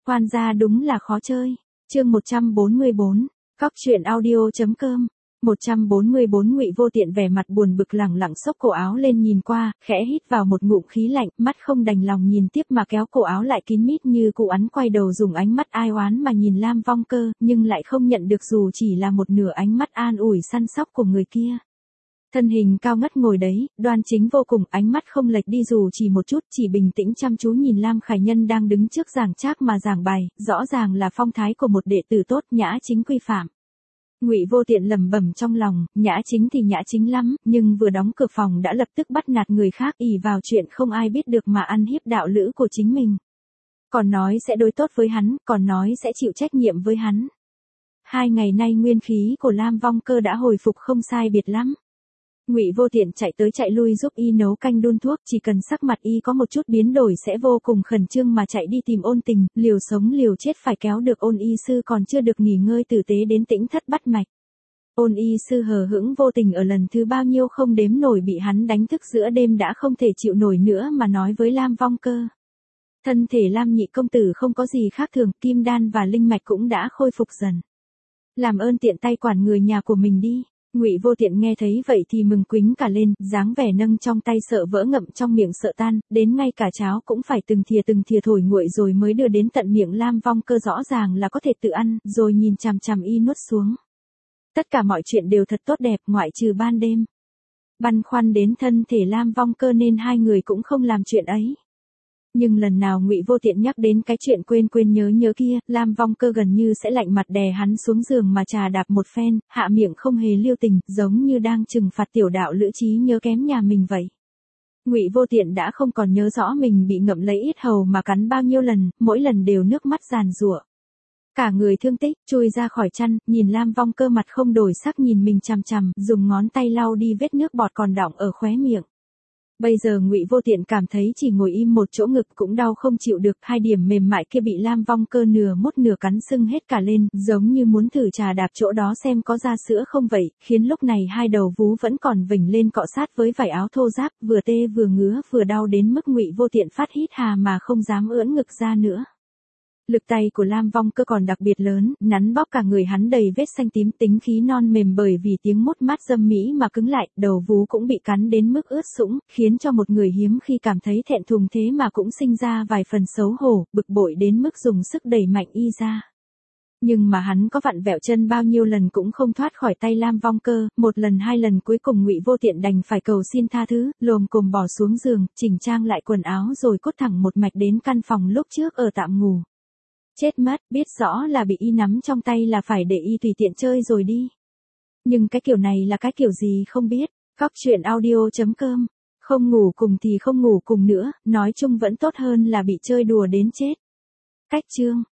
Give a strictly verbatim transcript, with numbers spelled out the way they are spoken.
Khoan ra đúng là khó chơi. Chương một trăm bốn mươi bốn, cóc truyện audio chấm com. một trăm bốn mươi bốn Ngụy Vô Tiện vẻ mặt buồn bực lẳng lặng xốc cổ áo lên nhìn qua, khẽ hít vào một ngụm khí lạnh, mắt không đành lòng nhìn tiếp mà kéo cổ áo lại kín mít như cụ ắn, quay đầu dùng ánh mắt ai oán mà nhìn Lam Vong Cơ, nhưng lại không nhận được dù chỉ là một nửa ánh mắt an ủi săn sóc của người kia. Thân hình cao ngất ngồi đấy, đoan chính vô cùng, ánh mắt không lệch đi dù chỉ một chút, chỉ bình tĩnh chăm chú nhìn Lam Khải Nhân đang đứng trước giảng trác mà giảng bài, rõ ràng là phong thái của một đệ tử tốt, nhã chính quy phạm. Ngụy Vô Tiện lẩm bẩm trong lòng, nhã chính thì nhã chính lắm, nhưng vừa đóng cửa phòng đã lập tức bắt nạt người khác, ỷ vào chuyện không ai biết được mà ăn hiếp đạo lữ của chính mình. Còn nói sẽ đối tốt với hắn, còn nói sẽ chịu trách nhiệm với hắn. Hai ngày nay nguyên khí của Lam Vong Cơ đã hồi phục không sai biệt lắm. Ngụy Vô Tiện chạy tới chạy lui giúp y nấu canh đun thuốc, chỉ cần sắc mặt y có một chút biến đổi sẽ vô cùng khẩn trương mà chạy đi tìm Ôn Tình, liều sống liều chết phải kéo được Ôn y sư còn chưa được nghỉ ngơi tử tế đến tĩnh thất bắt mạch. Ôn y sư hờ hững vô tình ở lần thứ bao nhiêu không đếm nổi bị hắn đánh thức giữa đêm đã không thể chịu nổi nữa mà nói với Lam Vong Cơ. Thân thể Lam nhị công tử không có gì khác thường, kim đan và linh mạch cũng đã khôi phục dần. Làm ơn tiện tay quản người nhà của mình đi. Ngụy Vô Tiện nghe thấy vậy thì mừng quính cả lên, dáng vẻ nâng trong tay sợ vỡ ngậm trong miệng sợ tan, đến ngay cả cháo cũng phải từng thìa từng thìa thổi nguội rồi mới đưa đến tận miệng Lam Vong Cơ, rõ ràng là có thể tự ăn, rồi nhìn chằm chằm y nuốt xuống. Tất cả mọi chuyện đều thật tốt đẹp ngoại trừ ban đêm. Băn khoăn đến thân thể Lam Vong Cơ nên hai người cũng không làm chuyện ấy. Nhưng lần nào Ngụy Vô Tiện nhắc đến cái chuyện quên quên nhớ nhớ kia, Lam Vong Cơ gần như sẽ lạnh mặt đè hắn xuống giường mà trà đạp một phen, hạ miệng không hề lưu tình, giống như đang trừng phạt tiểu đạo lữ trí nhớ kém nhà mình vậy. Ngụy Vô Tiện đã không còn nhớ rõ mình bị ngậm lấy yết hầu mà cắn bao nhiêu lần, mỗi lần đều nước mắt giàn giụa. Cả người thương tích, chui ra khỏi chăn, nhìn Lam Vong Cơ mặt không đổi sắc nhìn mình chằm chằm, dùng ngón tay lau đi vết nước bọt còn đọng ở khóe miệng. Bây giờ Ngụy Vô Tiện cảm thấy chỉ ngồi im một chỗ ngực cũng đau không chịu được, hai điểm mềm mại kia bị Lam Vong Cơ nửa mút nửa cắn sưng hết cả lên, giống như muốn thử trà đạp chỗ đó xem có ra sữa không vậy, khiến lúc này hai đầu vú vẫn còn vểnh lên cọ sát với vải áo thô ráp, vừa tê vừa ngứa vừa đau đến mức Ngụy Vô Tiện phát hít hà mà không dám ưỡn ngực ra nữa. Lực tay của Lam Vong Cơ còn đặc biệt lớn, nắn bóp cả người hắn đầy vết xanh tím, tính khí non mềm bởi vì tiếng mút mát dâm mỹ mà cứng lại, đầu vú cũng bị cắn đến mức ướt sũng, khiến cho một người hiếm khi cảm thấy thẹn thùng thế mà cũng sinh ra vài phần xấu hổ, bực bội đến mức dùng sức đẩy mạnh y ra. Nhưng mà hắn có vặn vẹo chân bao nhiêu lần cũng không thoát khỏi tay Lam Vong Cơ, một lần hai lần cuối cùng Ngụy Vô Tiện đành phải cầu xin tha thứ, lồm cồm bỏ xuống giường, chỉnh trang lại quần áo rồi cút thẳng một mạch đến căn phòng lúc trước ở tạm ngủ. Chết mất, biết rõ là bị y nắm trong tay là phải để y tùy tiện chơi rồi đi. Nhưng cái kiểu này là cái kiểu gì không biết. Cóc truyện audio chấm com. Không ngủ cùng thì không ngủ cùng nữa, nói chung vẫn tốt hơn là bị chơi đùa đến chết. Cách chương.